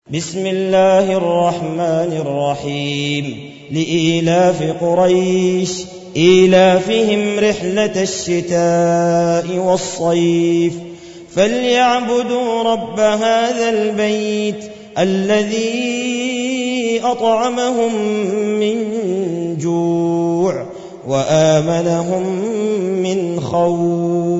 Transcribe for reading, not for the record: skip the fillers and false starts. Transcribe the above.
بسم الله الرحمن الرحيم لإيلاف قريش إيلافهم رحلة الشتاء والصيف فليعبدوا رب هذا البيت الذي أطعمهم من جوع وآمنهم من خوف.